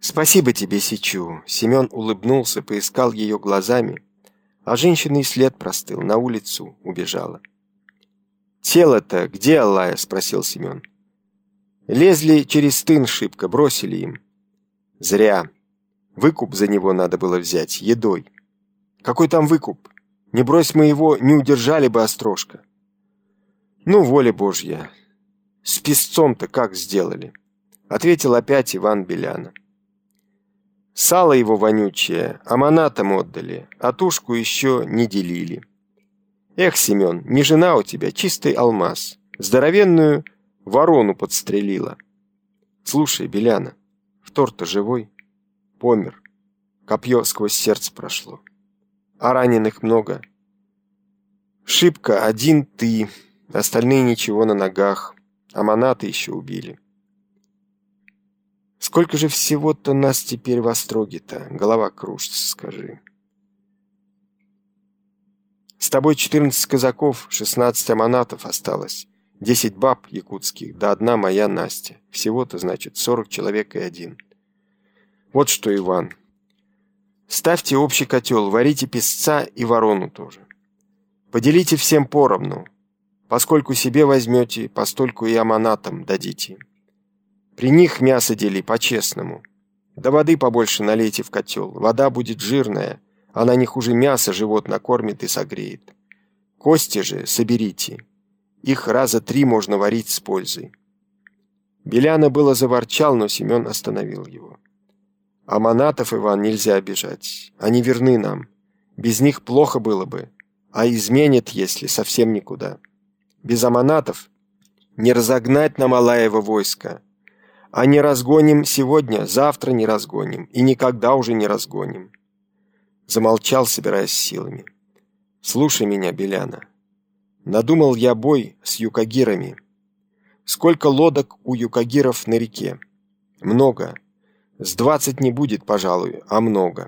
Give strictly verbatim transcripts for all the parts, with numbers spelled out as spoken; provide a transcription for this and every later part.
Спасибо тебе, Сичу. Семен улыбнулся, поискал ее глазами, а женщина и след простыл, на улицу убежала. «Тело-то где, Аллая?» — спросил Семен. «Лезли через тын шибко, бросили им». «Зря. Выкуп за него надо было взять, едой». «Какой там выкуп? Не брось мы его, не удержали бы острожка». «Ну, воля Божья. С песцом-то как сделали?» — ответил опять Иван Беляна. «Сало его вонючее аманатам отдали, а тушку еще не делили». «Эх, Семен, не жена у тебя, чистый алмаз. Здоровенную ворону подстрелила». «Слушай, Беляна, втор-то живой?» «Помер. Копье сквозь сердце прошло. А раненых много?» «Шибко один ты, остальные ничего на ногах, аманаты еще убили». «Сколько же всего-то нас теперь в Остроге-то? Голова кружится, скажи». «С тобой четырнадцать казаков, шестнадцать аманатов осталось, десять баб якутских, да одна моя Настя. Всего-то, значит, сорок человек и один. Вот что, Иван, ставьте общий котел, варите песца и ворону тоже. Поделите всем поровну. Поскольку себе возьмете, постольку и аманатам дадите. При них мясо дели по-честному. Да воды побольше налейте в котел, вода будет жирная, она не хуже мяса живот накормит и согреет. Кости же соберите, их раза три можно варить с пользой». Беляна было заворчал, но Семен остановил его. «Аманатов, Иван, нельзя обижать, они верны нам. Без них плохо было бы, а изменят, если совсем никуда. Без аманатов не разогнать нам Алаева войско. А не разгоним сегодня, завтра не разгоним, и никогда уже не разгоним». Замолчал, собираясь силами. «Слушай меня, Беляна. Надумал я бой с юкагирами. Сколько лодок у юкагиров на реке? Много. С двадцать не будет, пожалуй, а много.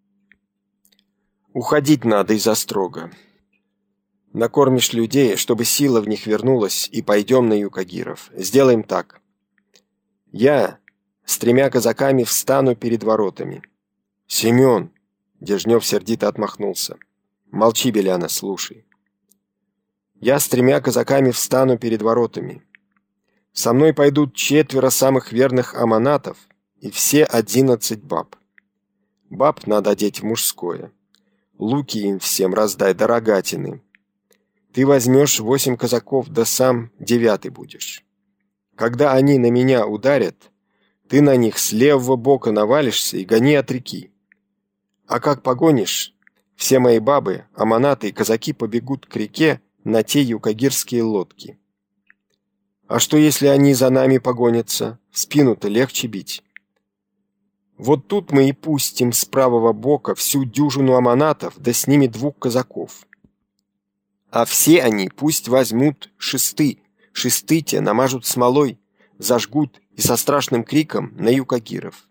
Уходить надо из Острога. Накормишь людей, чтобы сила в них вернулась, и пойдем на юкагиров. Сделаем так. Я с тремя казаками встану перед воротами». «Семен!» — Дежнев сердито отмахнулся. «Молчи, Беляна, слушай. Я с тремя казаками встану перед воротами. Со мной пойдут четверо самых верных аманатов и все одиннадцать баб. Баб надо одеть в мужское. Луки им всем раздай, да рогатины. Ты возьмешь восемь казаков, да сам девятый будешь. Когда они на меня ударят, ты на них с левого бока навалишься и гони от реки. А как погонишь, все мои бабы, аманаты и казаки побегут к реке на те юкагирские лодки. А что, если они за нами погонятся? В спину-то легче бить. Вот тут мы и пустим с правого бока всю дюжину аманатов, да с ними двух казаков. А все они пусть возьмут шесты, шесты те намажут смолой, зажгут и со страшным криком на юкагиров.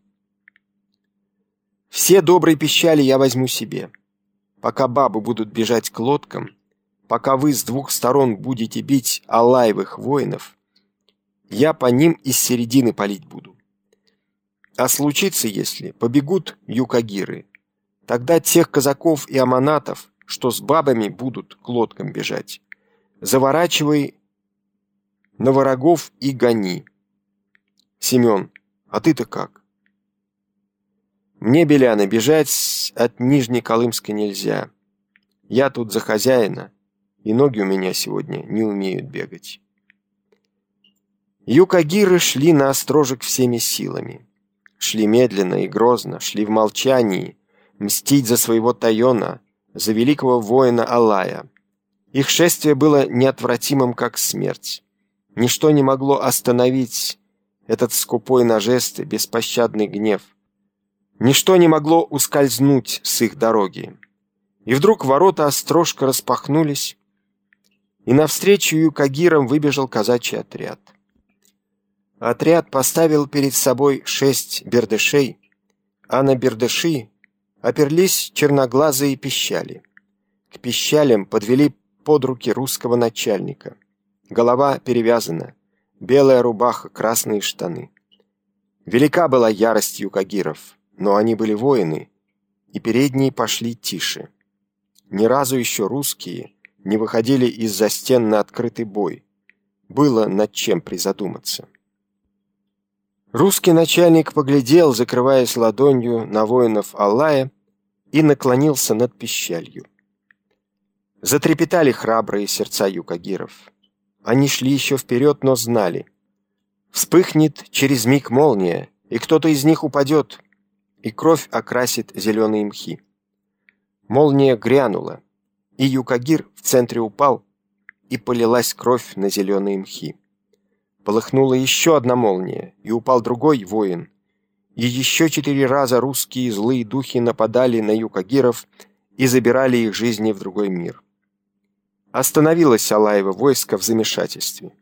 Все добрые пищали я возьму себе. Пока бабы будут бежать к лодкам, пока вы с двух сторон будете бить алаевых воинов, я по ним из середины палить буду. А случится, если побегут юкагиры, тогда тех казаков и аманатов, что с бабами будут к лодкам бежать, заворачивай на врагов и гони. Семен, а ты-то как? Мне, Беляна, бежать от Нижнеколымска нельзя. Я тут за хозяина, и ноги у меня сегодня не умеют бегать». Юкагиры шли на Острожек всеми силами. Шли медленно и грозно, шли в молчании, мстить за своего Тайона, за великого воина Алая. Их шествие было неотвратимым, как смерть. Ничто не могло остановить этот скупой на жесты, беспощадный гнев. Ничто не могло ускользнуть с их дороги. И вдруг ворота Острожка распахнулись, и навстречу юкагирам выбежал казачий отряд. Отряд поставил перед собой шесть бердышей, а на бердыши оперлись черноглазые пищали. К пищалям подвели под руки русского начальника. Голова перевязана, белая рубаха, красные штаны. Велика была ярость юкагиров, но они были воины, и передние пошли тише. Ни разу еще русские не выходили из-за стен на открытый бой. Было над чем призадуматься. Русский начальник поглядел, закрываясь ладонью на воинов Аллая, и наклонился над пищалью. Затрепетали храбрые сердца юкагиров. Они шли еще вперед, но знали. Вспыхнет через миг молния, и кто-то из них упадет, и кровь окрасит зеленые мхи. Молния грянула, и юкагир в центре упал, и полилась кровь на зеленые мхи. Полыхнула еще одна молния, и упал другой воин, и еще четыре раза русские злые духи нападали на юкагиров и забирали их жизни в другой мир. Остановилось Алаево войско в замешательстве.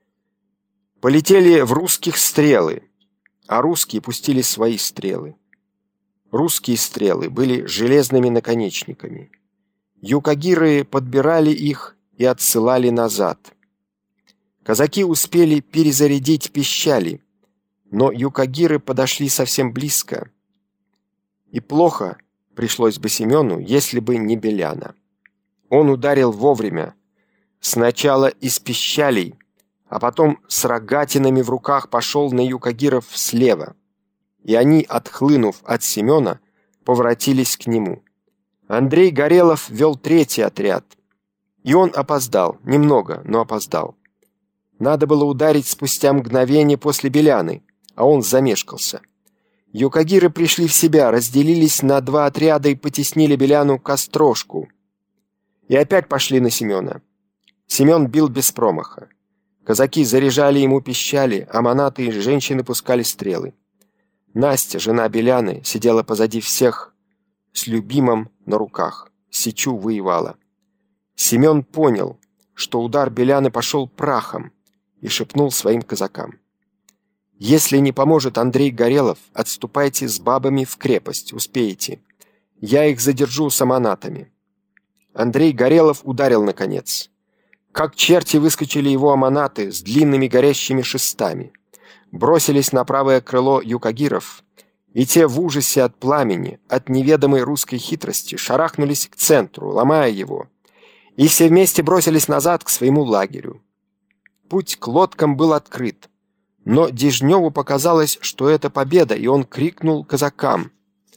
Полетели в русских стрелы, а русские пустили свои стрелы. Русские стрелы были железными наконечниками. Юкагиры подбирали их и отсылали назад. Казаки успели перезарядить пищали, но юкагиры подошли совсем близко. И плохо пришлось бы Семену, если бы не Беляна. Он ударил вовремя, сначала из пищалей, а потом с рогатинами в руках пошел на юкагиров слева, и они, отхлынув от Семена, поворотились к нему. Андрей Горелов вел третий отряд, и он опоздал, немного, но опоздал. Надо было ударить спустя мгновение после Беляны, а он замешкался. Юкагиры пришли в себя, разделились на два отряда и потеснили Беляну к острожку. И опять пошли на Семена. Семен бил без промаха. Казаки заряжали ему пищали, а манаты и женщины пускали стрелы. Настя, жена Беляны, сидела позади всех с любимым на руках. Сечу воевала. Семен понял, что удар Беляны пошел прахом, и шепнул своим казакам: «Если не поможет Андрей Горелов, отступайте с бабами в крепость, успеете. Я их задержу с аманатами». Андрей Горелов ударил наконец. Как черти выскочили его аманаты с длинными горящими шестами. Бросились на правое крыло юкагиров, и те в ужасе от пламени, от неведомой русской хитрости, шарахнулись к центру, ломая его, и все вместе бросились назад к своему лагерю. Путь к лодкам был открыт, но Дежневу показалось, что это победа, и он крикнул казакам: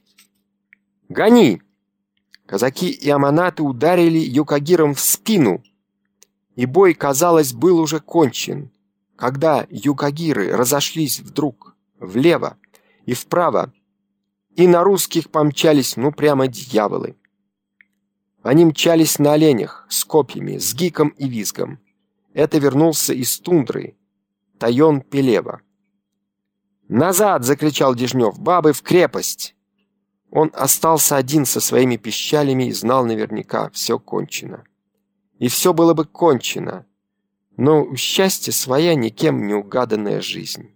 «Гони!» Казаки и аманаты ударили юкагирам в спину, и бой, казалось, был уже кончен, когда юкагиры разошлись вдруг влево и вправо, и на русских помчались, ну прямо дьяволы. Они мчались на оленях, с копьями, с гиком и визгом. Это вернулся из тундры Тайон Пелева. «Назад!» — закричал Дежнев. «Бабы в крепость!» Он остался один со своими пищалями и знал наверняка: все кончено. И все было бы кончено, но у счастья своя никем не угаданная жизнь.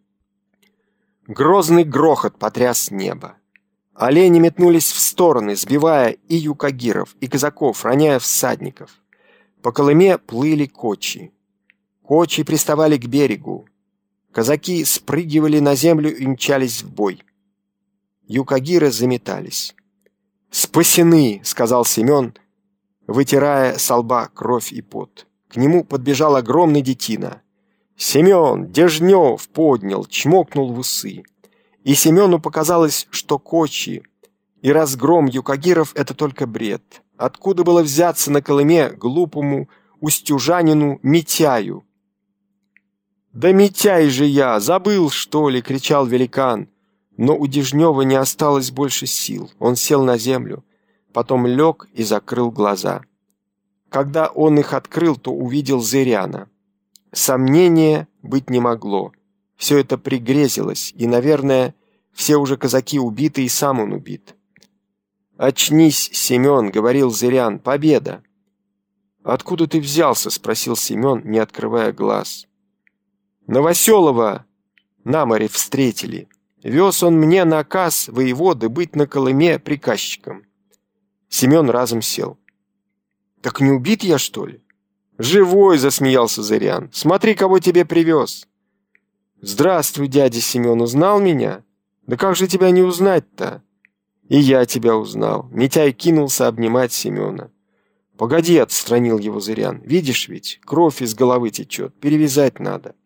Грозный грохот потряс небо. Олени метнулись в стороны, сбивая и юкагиров, и казаков, роняя всадников. По Колыме плыли кочи. Кочи приставали к берегу. Казаки спрыгивали на землю и мчались в бой. Юкагиры заметались. «Спасены!» — сказал Семен, вытирая со лба кровь и пот. К нему подбежал огромный детина. «Семен! Дежнев!» — поднял, чмокнул в усы. И Семену показалось, что кочи и разгром юкагиров — это только бред. Откуда было взяться на Колыме глупому устюжанину Митяю? «Да Митяй же я! Забыл, что ли?» — кричал великан. Но у Дежнева не осталось больше сил. Он сел на землю, потом лег и закрыл глаза. Когда он их открыл, то увидел Зыряна. Сомнения быть не могло. Все это пригрезилось, и, наверное, все уже казаки убиты, и сам он убит. «Очнись, Семен!» — говорил Зырян. «Победа!» «Откуда ты взялся?» — спросил Семен, не открывая глаз. «Новоселова на море встретили. Вез он мне наказ воеводы быть на Колыме приказчиком». Семен разом сел. «Так не убит я, что ли?» «Живой!» — засмеялся Зырян. «Смотри, кого тебе привез!» «Здравствуй, дядя Семен, узнал меня?» Да как же тебя не узнать-то? И я тебя узнал. Митяй кинулся обнимать Семена. Погоди, отстранил его Зырян. Видишь ведь, кровь из головы течет, перевязать надо.